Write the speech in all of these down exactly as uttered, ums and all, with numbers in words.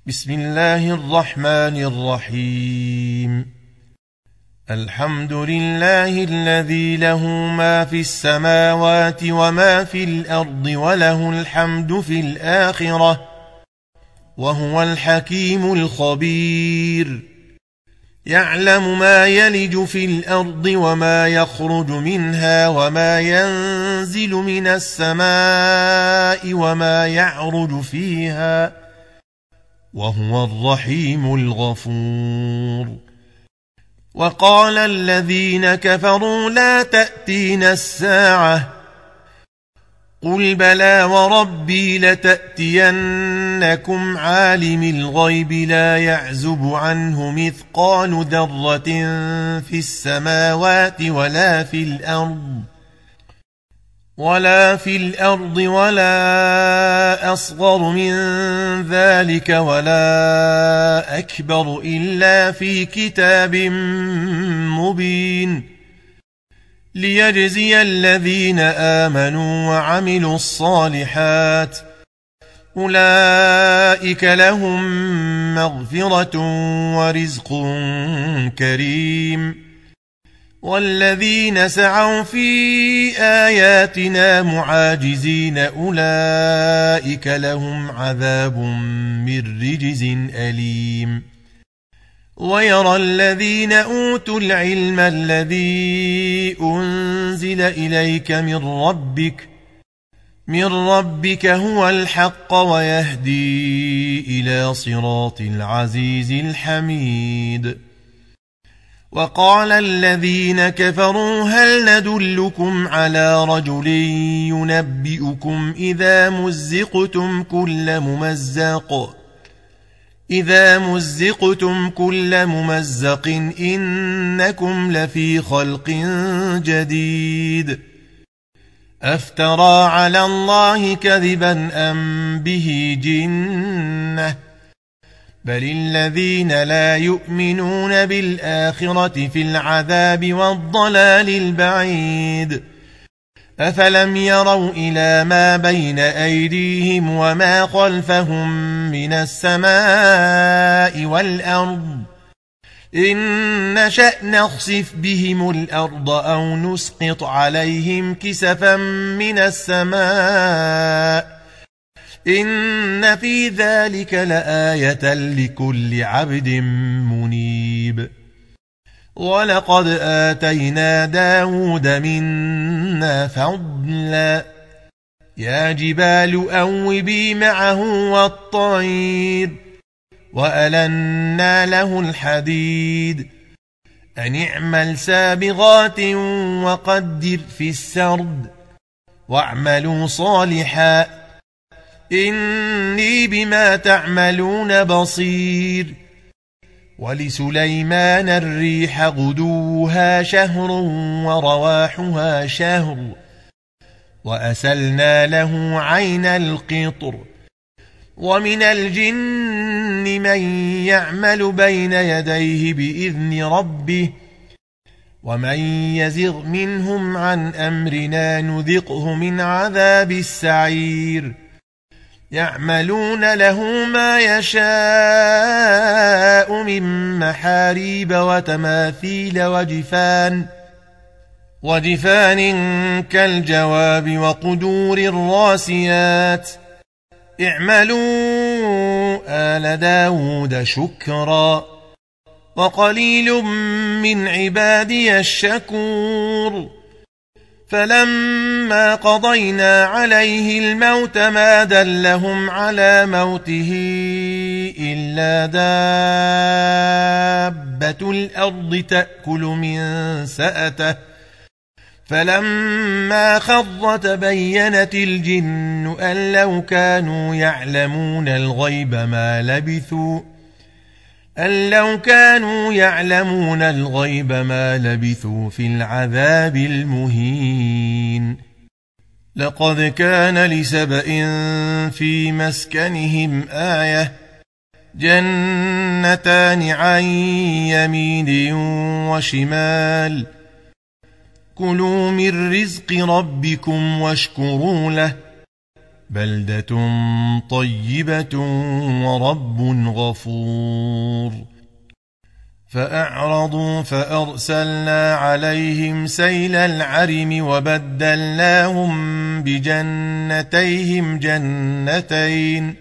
بسم الله الرحمن الرحيم. الحمد لله الذي له ما في السماوات وما في الأرض وله الحمد في الآخرة وهو الحكيم الخبير. يعلم ما يلج في الأرض وما يخرج منها وما ينزل من السماء وما يعرج فيها وهو الرحيم الغفور. وقال الذين كفروا لا تأتينا الساعة قل بلى وربي لتأتينكم عالم الغيب لا يعزب عنه مثقال ذرة في السماوات ولا في الأرض ولا في الأرض ولا أصغر من ذلك ولا أكبر إلا في كتاب مبين ليجزي الذين آمنوا وعملوا الصالحات أولئك لهم مغفرة ورزق كريم. والذين سعوا في آياتنا معاجزين أولئك لهم عذاب من رجز أليم. ويرى الذين أوتوا العلم الذي أنزل إليك من ربك من ربك هو الحق ويهدي إلى صراط العزيز الحميد. وقال الذين كفروا هل ندلكم على رجل ينبئكم إذا مزقتم كل ممزق إذا مزقتم كل ممزق إنكم لفي خلق جديد أفترى على الله كذبا أم به جنة بل الذين لا يؤمنون بالآخرة في العذاب والضلال البعيد. أفلم يروا إلى ما بين أيديهم وما خلفهم من السماء والأرض إن نشأ نخسف بهم الأرض أو نسقط عليهم كسفا من السماء إن في ذلك لآية لكل عبد منيب. ولقد آتينا داود منا فضلا يا جبال أوبي معه والطير وألنا له الحديد أن اعمل سابغات وقدر في السرد واعملوا صالحا إني بما تعملون بصير. ولسليمان الريح غدوها شهر ورواحها شهر وأسلنا له عين القطر. ومن الجن من يعمل بين يديه بإذن ربه ومن يزغ منهم عن أمرنا نذقه من عذاب السعير. يعملون له ما يشاء من محاريب وتماثيل وجفان وجفان كالجواب وقدور الراسيات اعملوا آل داود شكرا وقليل من عبادي الشكور. فلما قضينا عليه الموت ما دلهم على موته إلا دابة الأرض تأكل من سأته فلما خض تبينت الجن أن لو كانوا يعلمون الغيب ما لبثوا أن لو كانوا يعلمون الغيب ما لبثوا في العذاب المهين. لقد كان لسبإ في مسكنهم آية جنتان عن يمين وشمال كلوا من رزق ربكم واشكروا له بلدة طيبة ورب غفور. فأعرضوا فأرسلنا عليهم سيل العرم وبدلناهم بجنتيهم جنتين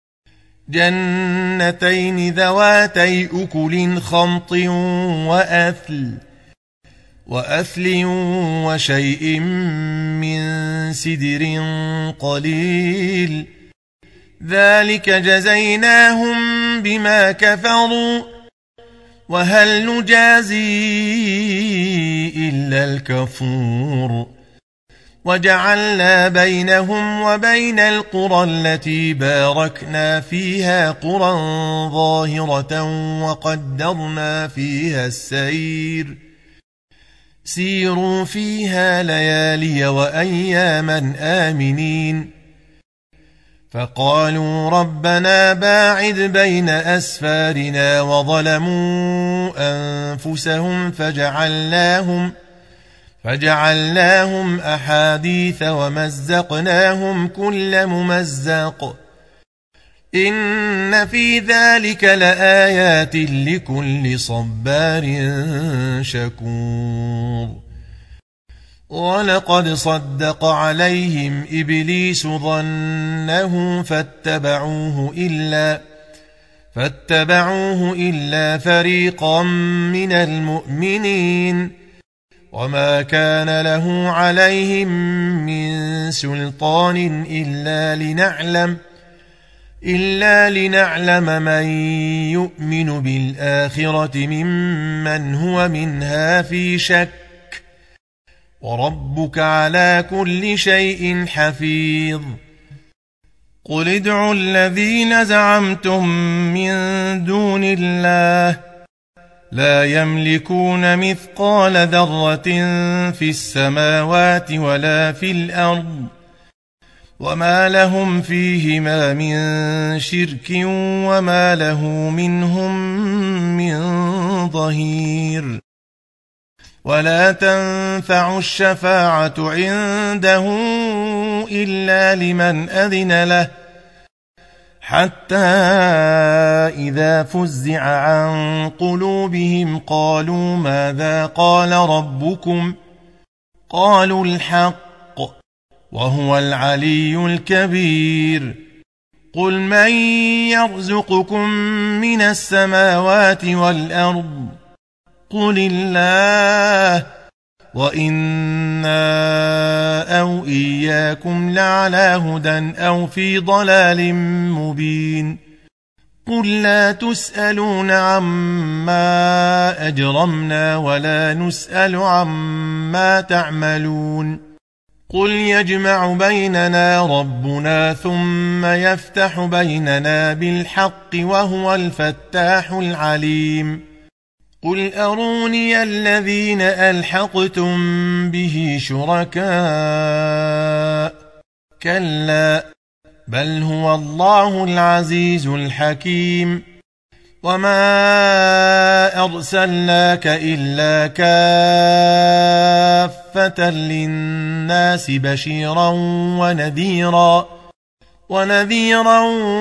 جنتين ذواتي أكل خمط وأثل وأثل وشيء من سدر قليل، ذلك جزيناهم بما كفروا وهل نجازي إلا الكفور. وجعلنا بينهم وبين القرى التي باركنا فيها قرى ظاهرة وقدرنا فيها السير، سيروا فيها ليالي وأياما آمنين. فقالوا ربنا باعد بين أسفارنا وظلموا أنفسهم فجعلناهم فجعلناهم أحاديث ومزقناهم كل ممزق، إن في ذلك لآيات لكل صبار شكور. ولقد صدق عليهم إبليس ظنه فاتبعوه إلا فاتبعوه إلا فريقا من المؤمنين، وما كان له عليهم من سلطان إلا لنعلم إلا لنعلم من يؤمن بالآخرة ممن هو منها في شك، وربك على كل شيء حفيظ. قل ادعوا الذين زعمتم من دون الله لا يملكون مثقال ذرة في السماوات ولا في الأرض، وما لهم فيهما من شرك وما له منهم من ظهير. ولا تنفع الشفاعة عنده إلا لمن أذن له، حتى إذا فزع عن قلوبهم قالوا ماذا قال ربكم؟ قالوا الحق وهو العلي الكبير. قل من يرزقكم من السماوات والأرض؟ قل الله، وإنا أو إياكم لعلى هدى أو في ضلال مبين. قل لا تسألون عما أجرمنا ولا نسأل عما تعملون. قل يجمع بيننا ربنا ثم يفتح بيننا بالحق وهو الفتاح العليم. قل أروني الذين ألحقتم به شركاء، كلا بل هو الله العزيز الحكيم. وما أرسلناك إلا كافة للناس بشيرا ونذيرا ونذيرا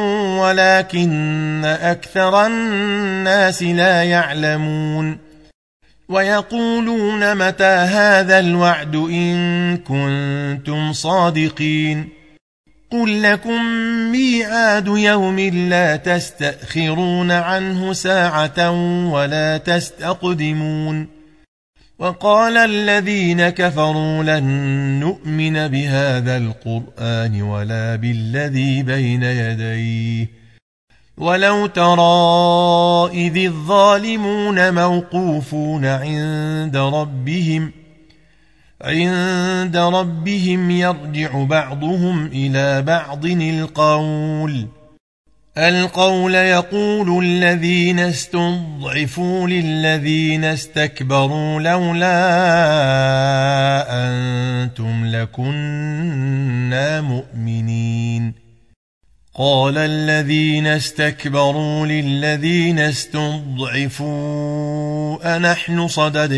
ولكن أكثر الناس لا يعلمون. ويقولون متى هذا الوعد إن كنتم صادقين؟ قل لكم ميعاد يوم لا تستأخرون عنه ساعة ولا تستقدمون. وقال الذين كفروا لن نؤمن بهذا القرآن ولا بالذي بين يديه ولو ترى إذ الظالمون موقوفون عند ربهم عند ربهم يرجع بعضهم إلى بعض القول القول يقول الذين استضعفوا للذين استكبروا لولا أنتم لكنا مؤمنين. قال الذين استكبروا للذين استضعفوا أنحن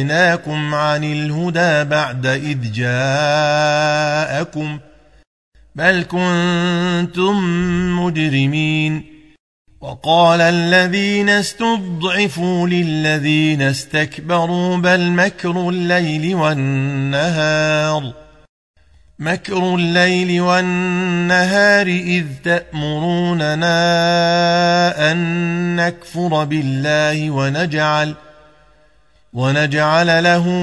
صددناكم عن الهدى بعد إذ جاءكم بل كنتم مجرمين. وقال الذين استضعفوا للذين استكبروا بل مكر الليل والنهار مكر الليل والنهار إذ تأمروننا أن نكفر بالله ونجعل ونجعل له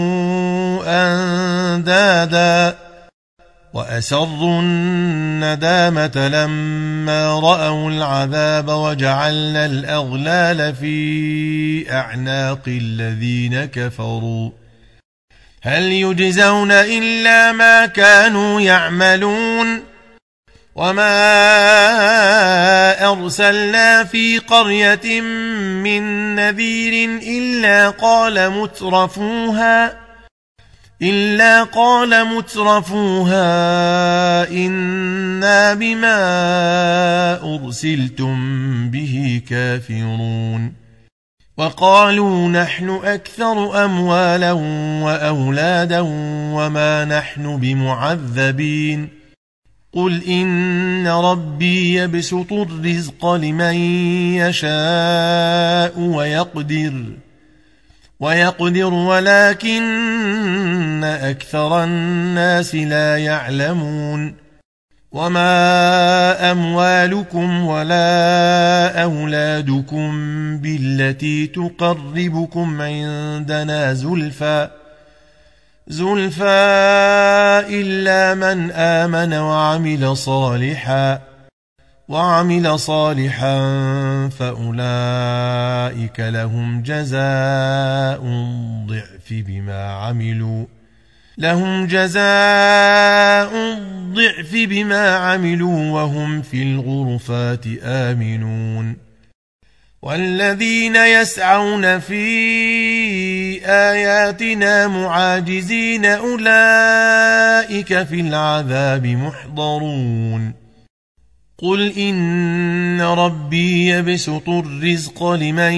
أندادا وأسروا الندامة لما رأوا العذاب وجعلنا الأغلال في أعناق الذين كفروا هل يجزون إلا ما كانوا يعملون. وما أرسلنا في قرية من نذير إلا قال مترفوها إلا قال مترفوها إنا بما أرسلتم به كافرون. وقالوا نحن أكثر أموالا وأولادا وما نحن بمعذبين. قل إن ربي يبسط الرزق لمن يشاء ويقدر ويقدر ولكن أكثر الناس لا يعلمون. وما أموالكم ولا أولادكم بالتي تقربكم عندنا زلفى زلفى إلا من آمن وعمل صالحا وعمل صالحا فأولئك لهم جزاء ضعف بما عملوا لهم جزاء ضعف بما عملوا وهم في الغرفات آمنون. والذين يسعون في آياتنا معاجزين أولئك في العذاب محضرون. قل إن ربي يبسط الرزق لمن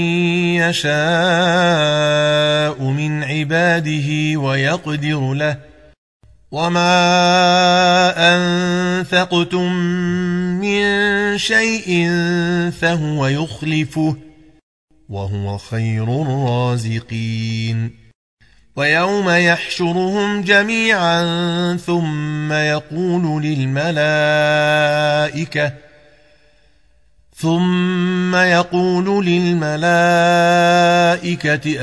يشاء من عباده ويقدر له وما أنفقتم من شيء فهو يخلفه وهو خير الرازقين. ويوم يحشرهم جميعا ثم يقول للملائكة ثم يقول للملائكة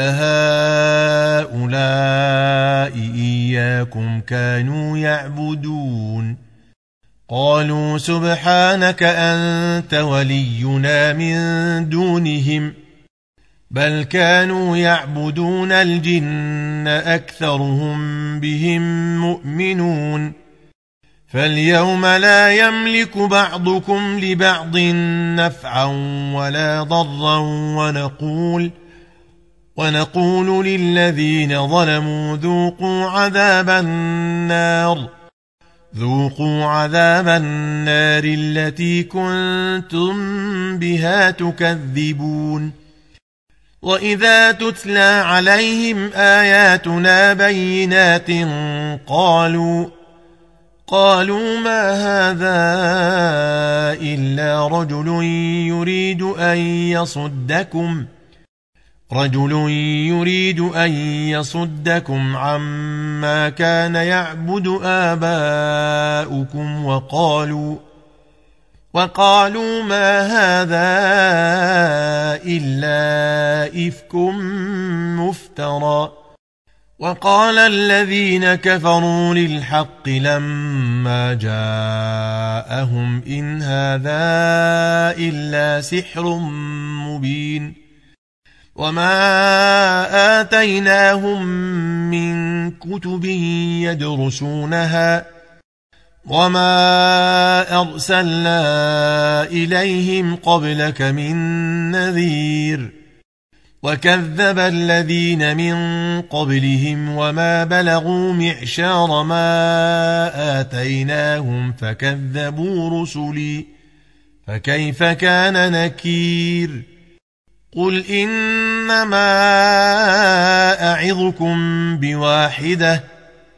أهؤلاء إياكم كانوا يعبدون قالوا سبحانك أنت ولينا من دونهم بل كانوا يعبدون الجن أكثرهم بهم مؤمنون. فاليوم لا يملك بعضكم لبعض نفعا ولا ضرا ونقول ونقول للذين ظلموا ذوقوا عذاب النار ذوقوا عذاب النار التي كنتم بها تكذبون. وإذا تتلى عليهم آياتنا بينات قالوا قالوا ما هذا إلا رجل يريد أن يصدكم رجل يريد أن يصدكم عما كان يعبد آباؤكم وقالوا وقالوا ما هذا إلا إفك مفترى. وقال الذين كفروا للحق لما جاءهم إن هذا إلا سحر مبين. وما آتيناهم من كتب يدرسونها وما أرسلنا إليهم قبلك من نذير. وكذب الذين من قبلهم وما بلغوا معشار ما آتيناهم فكذبوا رسلي فكيف كان نكير. قل إنما أعظكم بواحدة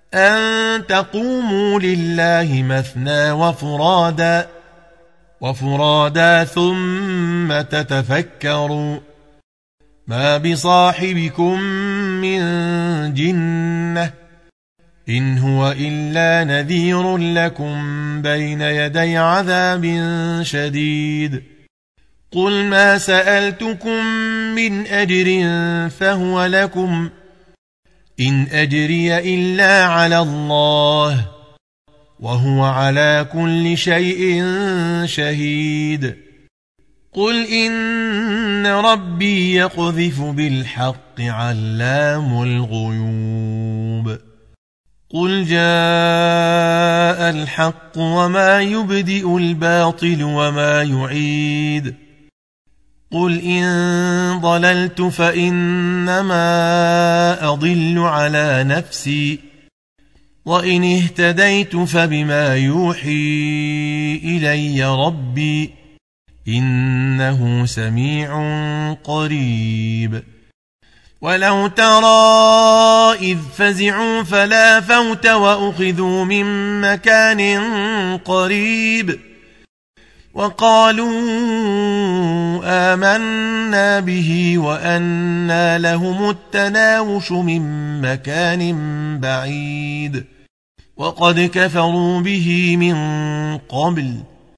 أن تقوموا لله مثنى وفرادا وفرادا ثم تتفكروا ما بصاحبكم من جنة إن هو إلا نذير لكم بين يدي عذاب شديد قل ما سألتكم من أجر فهو لكم إن أجري إلا على الله وهو على كل شيء شهيد قل إن ربي يقذف بالحق علام الغيوب قل جاء الحق وما يبدئ الباطل وما يعيد قل إن ضللت فإنما أضل على نفسي وإن اهتديت فبما يوحي إلي ربي إنه سميع قريب ولو ترى إذ فزعوا فلا فوت وأخذوا من مكان قريب وقالوا آمنا به وأنى لهم التناوش من مكان بعيد وقد كفروا به من قبل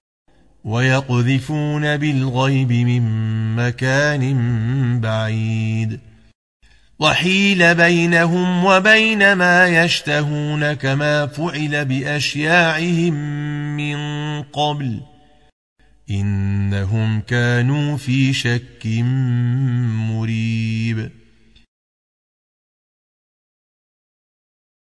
ويقذفون بالغيب من مكان بعيد وحيل بينهم وبين ما يشتهون كما فعل بأشياعهم من قبل إنهم كانوا في شك مريب